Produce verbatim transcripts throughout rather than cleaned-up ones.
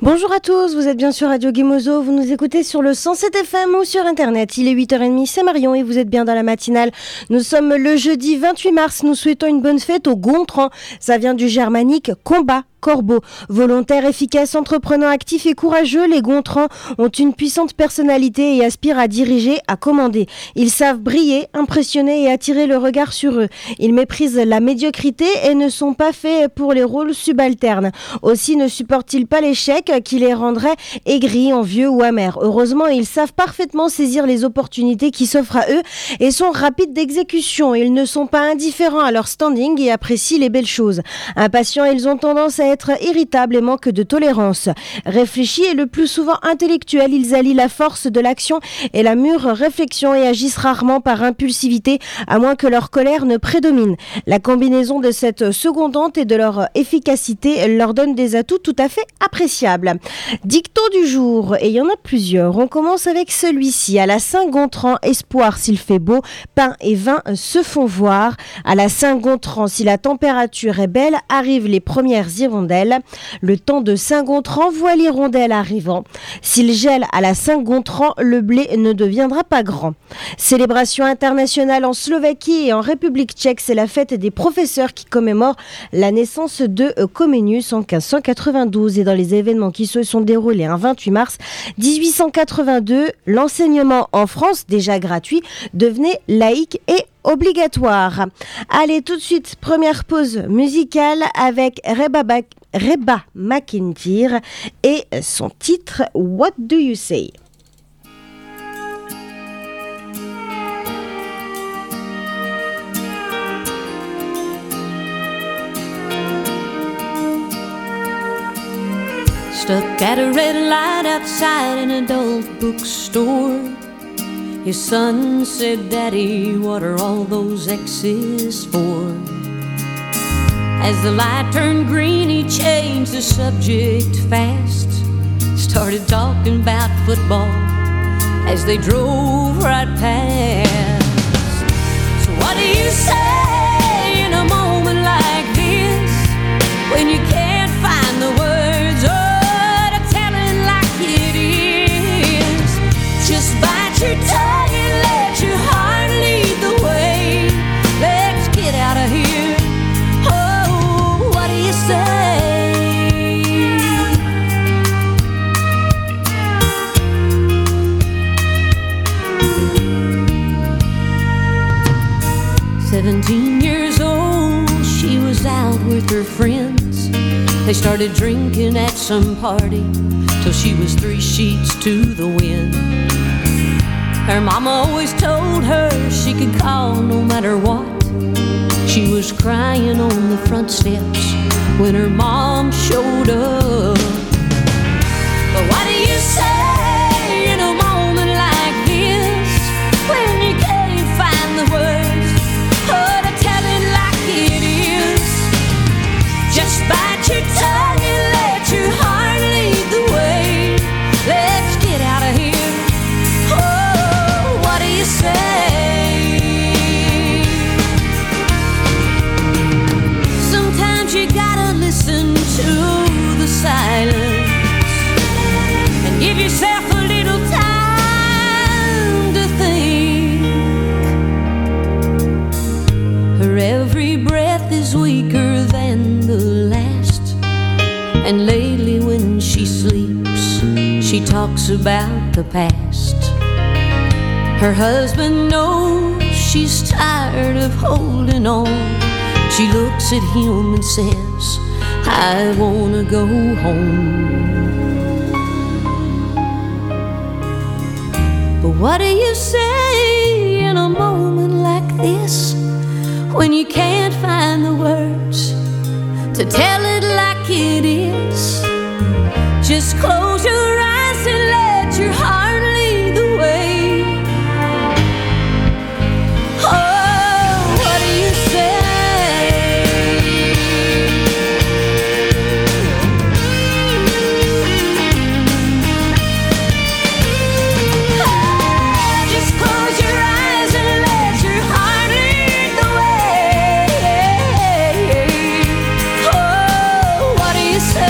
Bonjour à tous, vous êtes bien sur Radio Guimozo, vous nous écoutez sur le cent sept F M ou sur internet. Il est huit heures trente, c'est Marion et vous êtes bien dans la matinale. Nous sommes le jeudi vingt-huit mars, nous souhaitons une bonne fête au Gontran. Ça vient du germanique combat. Corbeau. Volontaires, efficaces, entreprenants, actifs et courageux, les Gontrans ont une puissante personnalité et aspirent à diriger, à commander. Ils savent briller, impressionner et attirer le regard sur eux. Ils méprisent la médiocrité et ne sont pas faits pour les rôles subalternes. Aussi ne supportent-ils pas l'échec qui les rendrait aigris, envieux ou amers. Heureusement, ils savent parfaitement saisir les opportunités qui s'offrent à eux et sont rapides d'exécution. Ils ne sont pas indifférents à leur standing et apprécient les belles choses. Impatients, ils ont tendance à être irritables et manquent de tolérance. Réfléchis et le plus souvent intellectuels, ils allient la force de l'action et la mûre réflexion et agissent rarement par impulsivité, à moins que leur colère ne prédomine. La combinaison de cette secondante et de leur efficacité leur donne des atouts tout à fait appréciables. Dicton du jour, et il y en a plusieurs. On commence avec celui-ci. À la Saint-Gontran, espoir s'il fait beau, pain et vin se font voir. À la Saint-Gontran, si la température est belle, arrivent les premières hirondelles. Le temps de Saint-Gontran voit l'hirondelle arrivant. S'il gèle à la Saint-Gontran, le blé ne deviendra pas grand. Célébration internationale en Slovaquie et en République tchèque, c'est la fête des professeurs qui commémore la naissance de Comenius en quinze cent quatre-vingt-douze. Et dans les événements qui se sont déroulés un vingt-huit mars dix-huit cent quatre-vingt-deux, l'enseignement en France, déjà gratuit, devenait laïque et obligatoire. Allez, tout de suite, première pause musicale avec Reba, ba- Reba McEntire et son titre What Do You Say? Stuck at a red light outside an adult bookstore. His son said, "Daddy, what are all those X's for?" As the light turned green, he changed the subject fast. Started talking about football as they drove right past. So what do you say in a moment like this, when you can't find the words, oh, to tell it like it is? Just bite your tongue. Seventeen years old, she was out with her friends. They started drinking at some party till she was three sheets to the wind. Her mama always told her she could call no matter what. She was crying on the front steps when her mom showed up. But what do you say in a moment like this, when you can't find the words, oh, to tell it like it is? Just bite your tongue and let your heart lead the way. Let's get out of here. Oh, what do you say? You gotta listen to the silence and give yourself a little time to think. Her every breath is weaker than the last, and lately when she sleeps, she talks about the past. Her husband knows she's tired of holding on. She looks at him and says, I wanna go home. But what do you say in a moment like this, when you can't find the words to tell it like it is? Just close your eyes and let your heart lead the way. Oh, what do you say? Say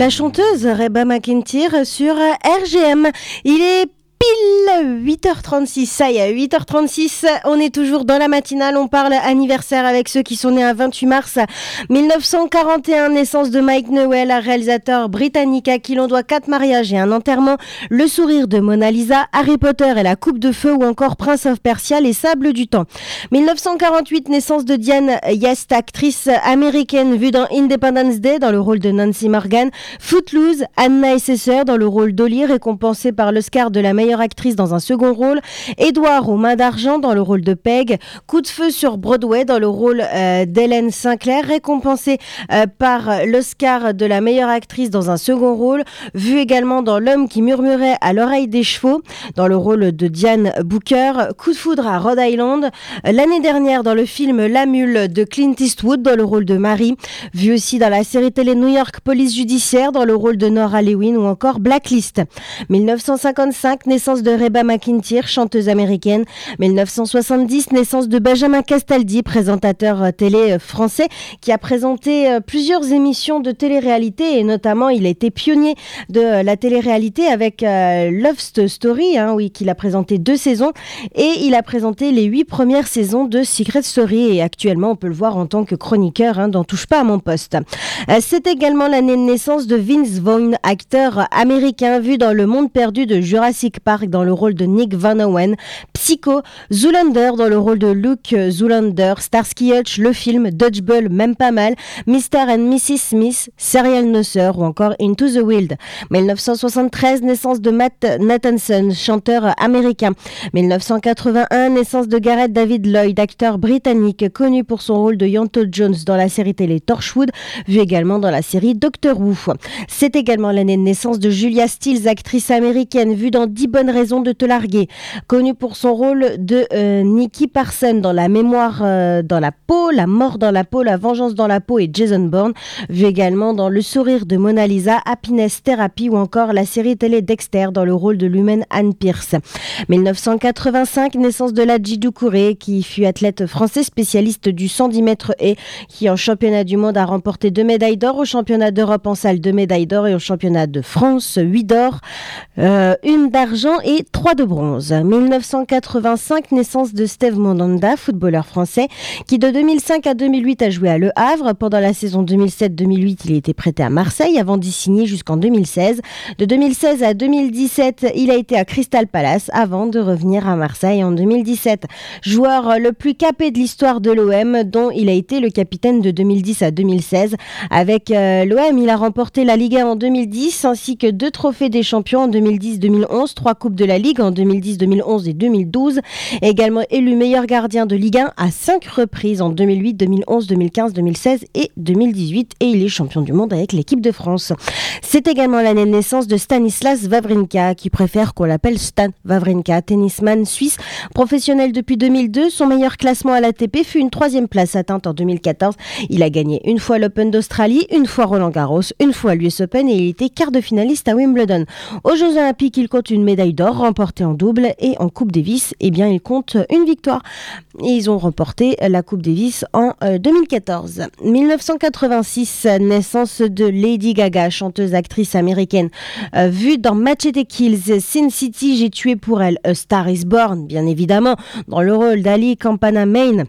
la chanteuse Reba McEntire sur R G M. Il est pile huit heures trente-six, ça y est, huit heures trente-six, on est toujours dans la matinale, on parle anniversaire avec ceux qui sont nés un vingt-huit mars mille neuf cent quarante et un, naissance de Mike Newell, réalisateur britannique à qui l'on doit quatre mariages et un enterrement, Le sourire de Mona Lisa, Harry Potter et la coupe de feu ou encore Prince of Persia, Les sables du temps. mille neuf cent quarante-huit, naissance de Diane Yest, actrice américaine vue dans Independence Day dans le rôle de Nancy Morgan, Footloose, Anna et ses sœurs dans le rôle d'Ollie, récompensée par l'Oscar de la meilleure actrice dans un second rôle, Édouard aux mains d'argent dans le rôle de Peg, Coup de feu sur Broadway dans le rôle euh, d'Hélène Sinclair, récompensée euh, par l'Oscar de la meilleure actrice dans un second rôle, vue également dans L'homme qui murmurait à l'oreille des chevaux dans le rôle de Diane Booker, Coup de foudre à Rhode Island, l'année dernière dans le film La Mule de Clint Eastwood dans le rôle de Marie, vue aussi dans la série télé New York Police Judiciaire dans le rôle de Nora Lewin ou encore Blacklist. mille neuf cent cinquante-cinq, naissance de Reba McEntire, chanteuse américaine. mille neuf cent soixante-dix, naissance de Benjamin Castaldi, présentateur télé français, qui a présenté plusieurs émissions de télé-réalité et notamment il a été pionnier de la télé-réalité avec euh, Love Story, hein, oui, qu'il a présenté deux saisons et il a présenté les huit premières saisons de Secret Story et actuellement on peut le voir en tant que chroniqueur hein, dans Touche pas à mon poste. Euh, c'est également l'année de naissance de Vince Vaughn, acteur américain vu dans Le Monde perdu de Jurassic Park dans le rôle de Nick Van Owen, Psycho, Zoolander dans le rôle de Luke Zoolander, Starsky Hutch, le film, Dodgeball, même pas mal, mister and missus Smith, Serial Nurser ou encore Into the Wild. mille neuf cent soixante-treize, naissance de Matt Nathanson, chanteur américain. mille neuf cent quatre-vingt-un, naissance de Gareth David Lloyd, acteur britannique connu pour son rôle de Yanto Jones dans la série télé Torchwood, vu également dans la série Doctor Who. C'est également l'année de naissance de Julia Stiles, actrice américaine vue dans dix bonnes raisons de te larguer, connue pour son rôle de euh, Nikki Parson dans La mémoire euh, dans la peau, La mort dans la peau, La vengeance dans la peau et Jason Bourne, vue également dans Le sourire de Mona Lisa, Happiness Therapy ou encore la série télé Dexter dans le rôle de l'humaine Anne Pierce. mille neuf cent quatre-vingt-cinq, naissance de Ladji Doucouré qui fut athlète français spécialiste du cent dix mètres et qui en championnat du monde a remporté deux médailles d'or, au championnat d'Europe en salle deux médailles d'or et au championnat de France huit d'or, euh, une d'argent et trois de bronze. mille neuf cent quatre-vingt-cinq, naissance de Steve Mandanda, footballeur français, qui de deux mille cinq à deux mille huit a joué à Le Havre. Pendant la saison deux mille sept deux mille huit, il a été prêté à Marseille avant d'y signer jusqu'en deux mille seize. De deux mille seize à deux mille dix-sept, il a été à Crystal Palace avant de revenir à Marseille en deux mille dix-sept. Joueur le plus capé de l'histoire de l'O M, dont il a été le capitaine de deux mille dix à deux mille seize. Avec euh, l'O M, il a remporté la Liga en deux mille dix ainsi que deux trophées des champions en deux mille dix deux mille onze, trois coupes de la Ligue en deux mille dix deux mille onze et deux mille douze, également élu meilleur gardien de Ligue un à cinq reprises en deux mille huit, deux mille onze, deux mille quinze, deux mille seize et deux mille dix-huit et il est champion du monde avec l'équipe de France. C'est également l'année de naissance de Stanislas Wawrinka, qui préfère qu'on l'appelle Stan Wawrinka, tennisman suisse, professionnel depuis deux mille deux. Son meilleur classement à l'A T P fut une troisième place atteinte en deux mille quatorze. Il a gagné une fois l'Open d'Australie, une fois Roland Garros, une fois l'U S Open et il était quart de finaliste à Wimbledon. Aux Jeux Olympiques, il compte une médaille d'or remportée en double et en Coupe Davis, eh bien, il compte une victoire. Et ils ont remporté la Coupe Davis en euh, deux mille quatorze. mille neuf cent quatre-vingt-six, naissance de Lady Gaga, chanteuse actrice américaine, euh, vue dans Machete Kills, Sin City, J'ai tué pour elle, A Star is Born, bien évidemment, dans le rôle d'Ali Campana Maine.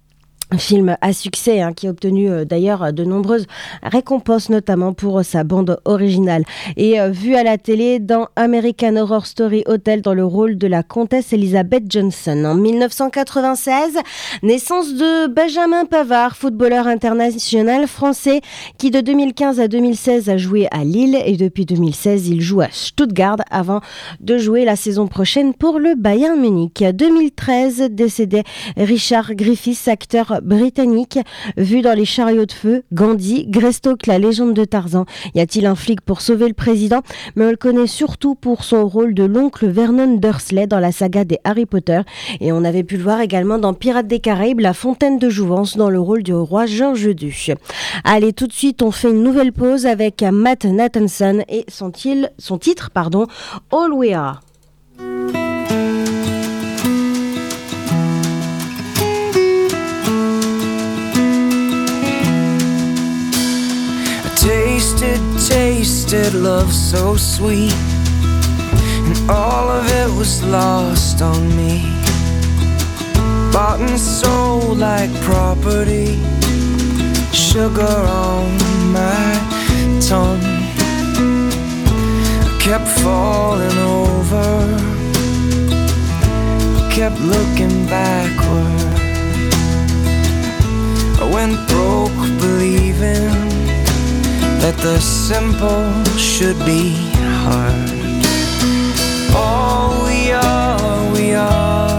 Un film à succès hein, qui a obtenu euh, d'ailleurs de nombreuses récompenses, notamment pour euh, sa bande originale. Et euh, vu à la télé dans American Horror Story Hotel dans le rôle de la comtesse Elizabeth Johnson. En mille neuf cent quatre-vingt-seize, naissance de Benjamin Pavard, footballeur international français qui de deux mille quinze à deux mille seize a joué à Lille et depuis deux mille seize il joue à Stuttgart avant de jouer la saison prochaine pour le Bayern Munich. deux mille treize, décédé Richard Griffiths, acteur britannique, vu dans Les Chariots de feu, Gandhi, Greystoke, la légende de Tarzan. Y a-t-il un flic pour sauver le président? Mais on le connaît surtout pour son rôle de l'oncle Vernon Dursley dans la saga des Harry Potter. Et on avait pu le voir également dans Pirates des Caraïbes, La Fontaine de Jouvence, dans le rôle du roi George deux. Allez, tout de suite, on fait une nouvelle pause avec Matt Nathanson et son, til- son titre, pardon, All We Are. Tasted, tasted wasted love so sweet, and all of it was lost on me. Bought and sold like property, sugar on my tongue. I kept falling over, kept looking backward. I went broke believing that the simple should be hard. All we are, we are.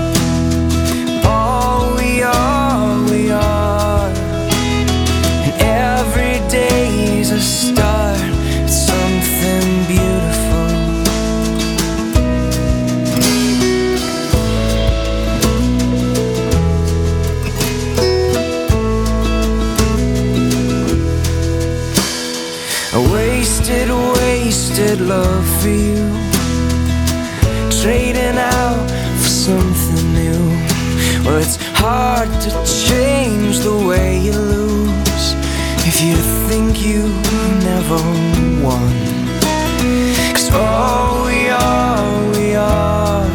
All we are, we are. And every day's a start, it's something beautiful. I wasted, wasted love for you, trading out for something new. Well, it's hard to change the way you lose if you think you never won. 'Cause all we are, we are.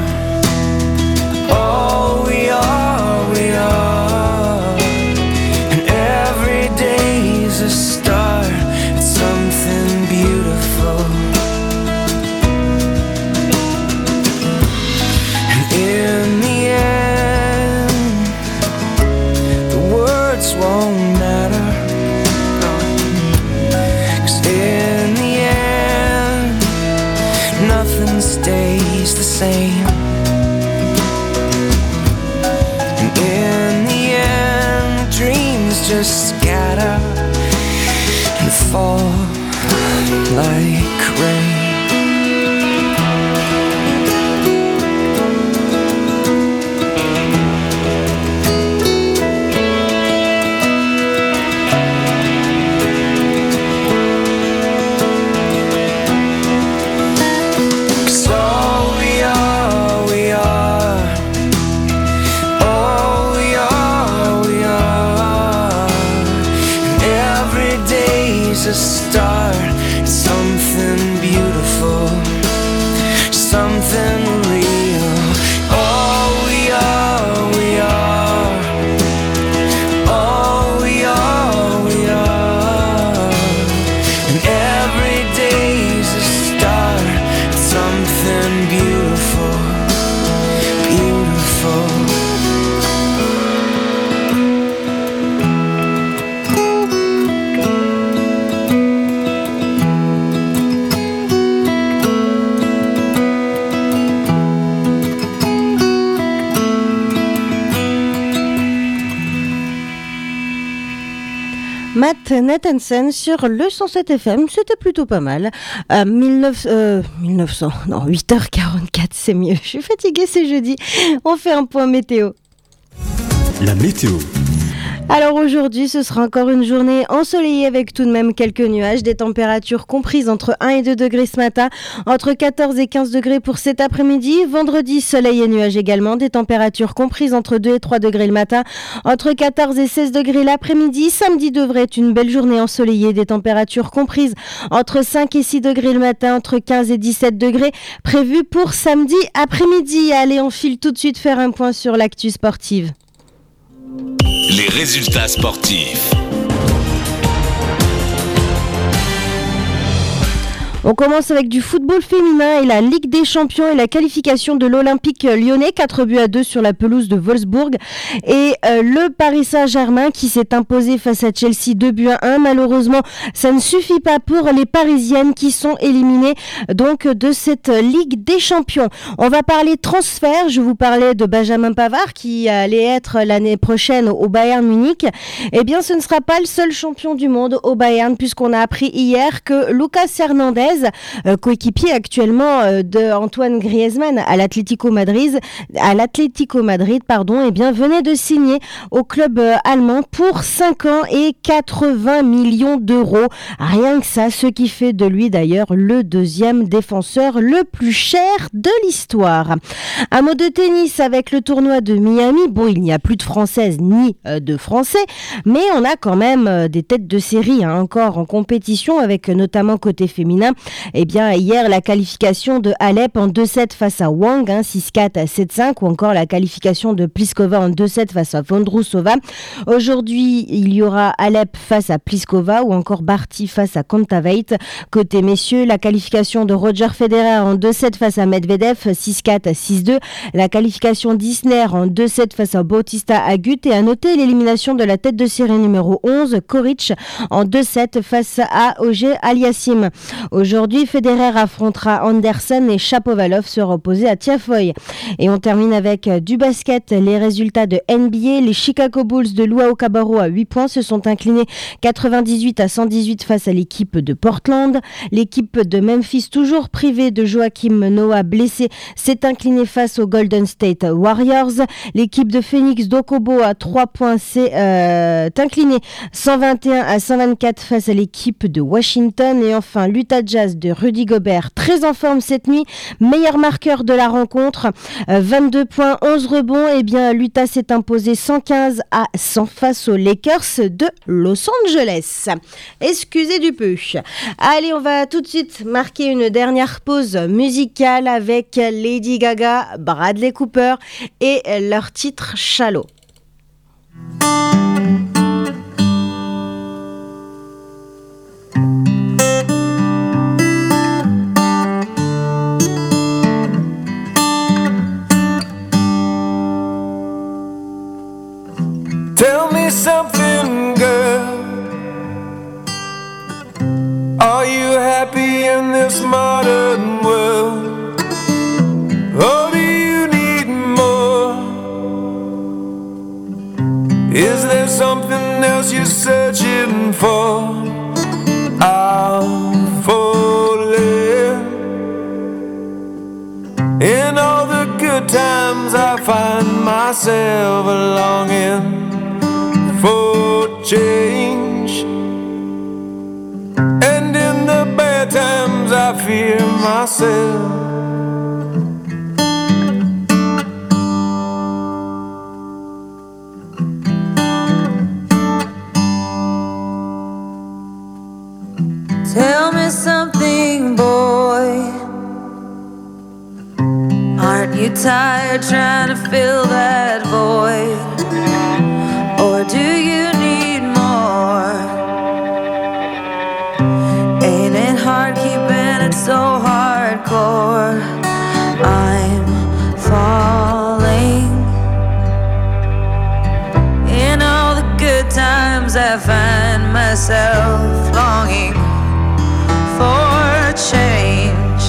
All we are, we are. And every day's a start, it's something beautiful. And in the end, the words won't matter. 'Cause in the end, nothing stays the same. And in the end, dreams just scatter and fall like rain. A start, something beautiful, something real. All we are, we are. All we are, we are. And every day's a start, something beautiful, beautiful. Matt Nathanson sur le cent sept F M, c'était plutôt pas mal. Euh, mille neuf cents, euh, mille neuf cents, non, huit heures quarante-quatre, c'est mieux. Je suis fatiguée, c'est jeudi. On fait un point météo. La météo. Alors aujourd'hui, ce sera encore une journée ensoleillée avec tout de même quelques nuages, des températures comprises entre un et deux degrés ce matin, entre quatorze et quinze degrés pour cet après-midi. Vendredi, soleil et nuages également, des températures comprises entre deux et trois degrés le matin, entre quatorze et seize degrés l'après-midi. Samedi devrait être une belle journée ensoleillée, des températures comprises entre cinq et six degrés le matin, entre quinze et dix-sept degrés prévus pour samedi après-midi. Allez, on file tout de suite faire un point sur l'actu sportive. Les résultats sportifs. On commence avec du football féminin et la Ligue des Champions et la qualification de l'Olympique lyonnais, quatre buts à deux sur la pelouse de Wolfsburg. Et euh, le Paris Saint-Germain qui s'est imposé face à Chelsea deux buts à un. Malheureusement, ça ne suffit pas pour les Parisiennes qui sont éliminées donc de cette Ligue des Champions. On va parler transfert. Je vous parlais de Benjamin Pavard qui allait être l'année prochaine au Bayern Munich. Eh bien, ce ne sera pas le seul champion du monde au Bayern puisqu'on a appris hier que Lucas Hernandez française, euh, coéquipier actuellement euh, de Antoine Griezmann à l'Atlético Madrid, à l'Atlético Madrid, pardon, et bien venait de signer au club euh, allemand pour cinq ans et quatre-vingts millions d'euros. Rien que ça, ce qui fait de lui d'ailleurs le deuxième défenseur le plus cher de l'histoire. Un mot de tennis avec le tournoi de Miami. Bon, il n'y a plus de Françaises ni euh, de Français, mais on a quand même euh, des têtes de série hein, encore en compétition avec euh, notamment côté féminin. Eh bien, hier, la qualification de Alep en deux sept face à Wang, hein, six quatre à sept cinq, ou encore la qualification de Pliskova en deux sept face à Vondrousova. Aujourd'hui, il y aura Alep face à Pliskova ou encore Barty face à Kontaveit. Côté messieurs, la qualification de Roger Federer en deux sept face à Medvedev, six quatre à six deux. La qualification d'Isner en deux sept face à Bautista Agut, et à noter l'élimination de la tête de série numéro onze, Koric, en deux sept face à Auger Aliassime. Aujourd'hui, Federer affrontera Anderson et Shapovalov sera opposé à Tiafoe. Et on termine avec du basket. Les résultats de N B A, les Chicago Bulls de Luau Cabarro à huit points se sont inclinés quatre-vingt-dix-huit à cent dix-huit face à l'équipe de Portland. L'équipe de Memphis, toujours privée de Joachim Noah blessé, s'est inclinée face aux Golden State Warriors. L'équipe de Phoenix d'Okobo à trois points s'est euh, inclinée cent vingt et un à cent vingt-quatre face à l'équipe de Washington. Et enfin, l'Utah Jazz de Rudy Gobert, très en forme cette nuit, meilleur marqueur de la rencontre, euh, vingt-deux points, onze rebonds. Et bien, l'Utah s'est imposé cent quinze à cent face aux Lakers de Los Angeles. Excusez du peu. Allez, on va tout de suite marquer une dernière pause musicale avec Lady Gaga, Bradley Cooper et leur titre Shallow. Tell me something, girl. Are you happy in this modern world? Or do you need more? Is there something else you're searching for? I'm falling. In all the good times I find myself longing for change, and in the bad times I fear myself. Tell me something, boy. Aren't you tired trying to fill that void? Or do you need more? Ain't it hard keeping it so hardcore? I'm falling. In all the good times I find myself longing for change,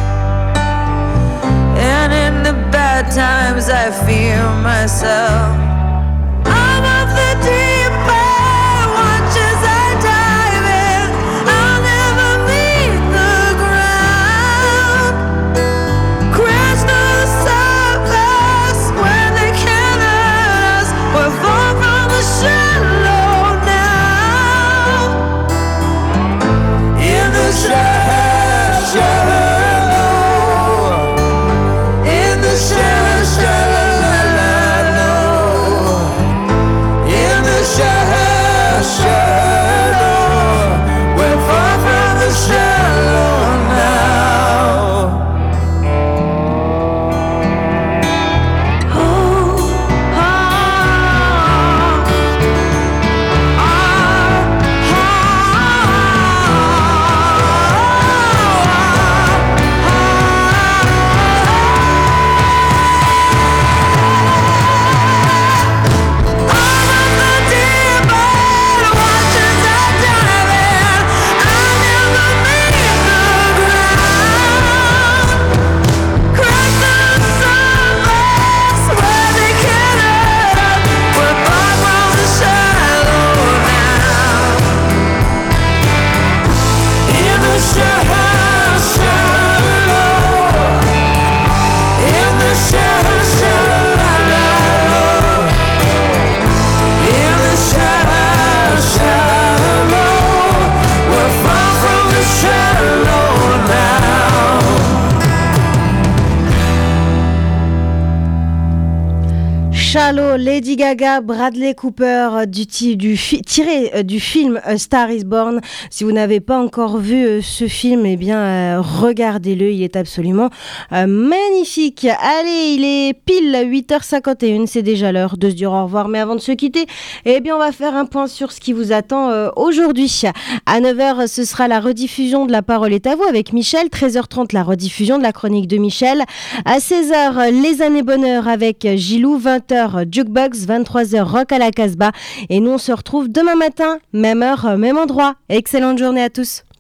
and in the bad times I fear myself. I'm of the deep end, watch as I dive in. I'll never meet the ground. Crash to the surface when they can't hurt us. We're far from the shallow now. In the shallow, shallow, in the shallow, shallow. Shallow, Lady Gaga, Bradley Cooper, du, du fi- tiré euh, du film A Star Is Born. Si vous n'avez pas encore vu euh, ce film, eh bien euh, regardez-le, il est absolument euh, magnifique. Allez, il est pile huit heures cinquante et une, c'est déjà l'heure de se dire au revoir. Mais avant de se quitter, eh bien on va faire un point sur ce qui vous attend euh, aujourd'hui. À neuf heures, ce sera la rediffusion de La Parole est à vous avec Michel. treize heures trente, la rediffusion de la chronique de Michel. À seize heures, Les Années Bonheur avec Gilou. vingt heures, Jukebox. vingt-trois heures, Rock à la Casbah. Et nous, on se retrouve demain matin, même heure, même endroit. Excellente journée à tous.